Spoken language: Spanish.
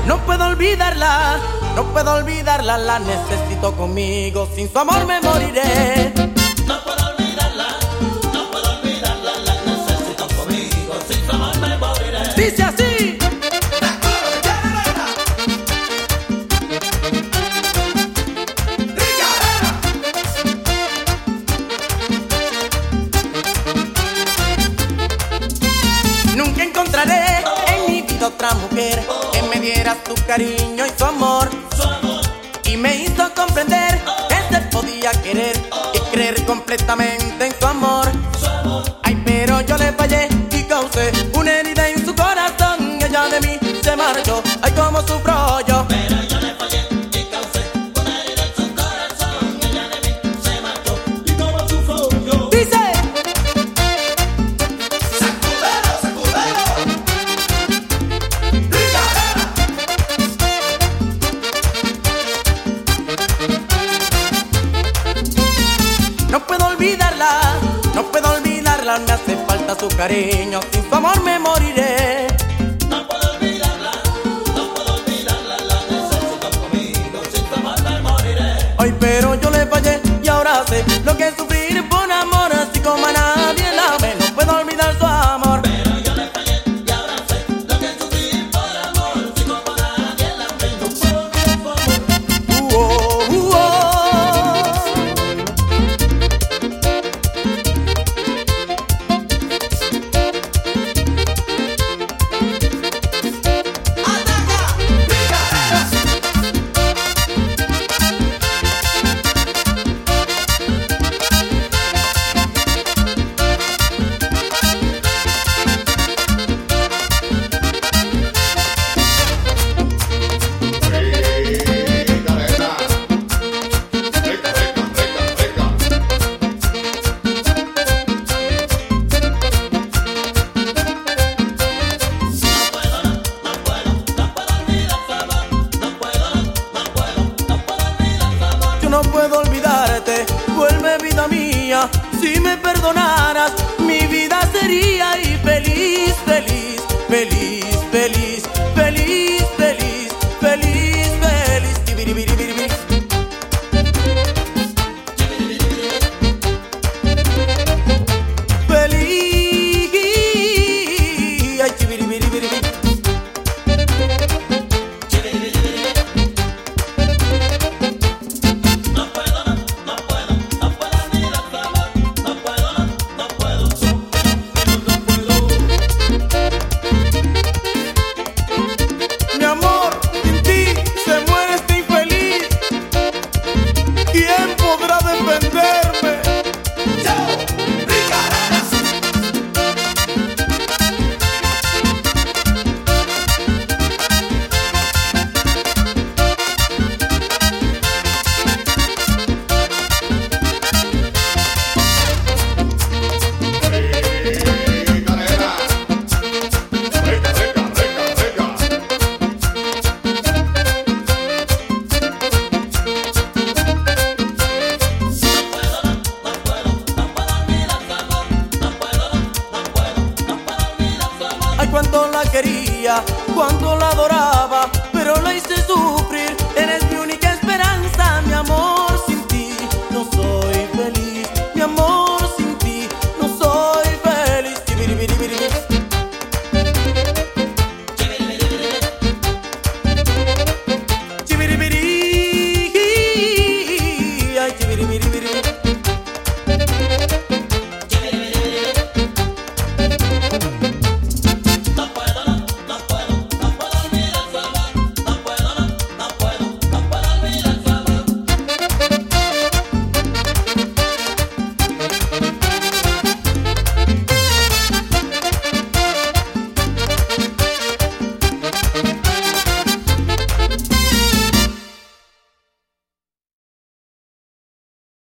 No puedo olvidarla, no puedo olvidarla, la necesito conmigo, sin su amor me moriré. No puedo olvidarla, no puedo olvidarla, la necesito conmigo, sin su amor me moriré. Dice así. Nunca encontraré en mi vida otra mujer que me diera su cariño y su amor, y me hizo comprender que se podía querer y creer completamente en su amor. Ay, pero yo le fallé y causé una herida en su corazón, ella de mí se marchó, ay, cómo sufro yo. Pero yo le fallé y causé una herida en su corazón, ella de mí se marchó y cómo sufro yo. Dice. No puedo olvidarla, no puedo olvidarla, me hace falta su cariño, sin su amor me moriré. No puedo olvidarla, no puedo olvidarla, la necesito conmigo, sin tu amor me moriré. Ay, pero yo le fallé y ahora sé lo que es sufrir por amor, así como a nadie la ve, no puedo olvidar su amor. Pero yo le fallé y ahora sé lo que es sufrir por amor, si como nadie la ve, no puedo olvidar su amor. No puedo olvidarte, vuelve vida mía, si me perdonaras, mi vida sería y feliz, feliz, feliz, feliz, feliz, feliz, feliz, feliz, tibiribiribiribiri. Feliz, ay, tibiribiribiribiri. Mi amor, sin ti se muere este infeliz. ¿Quién podrá defenderme? Ay, cuánto la quería,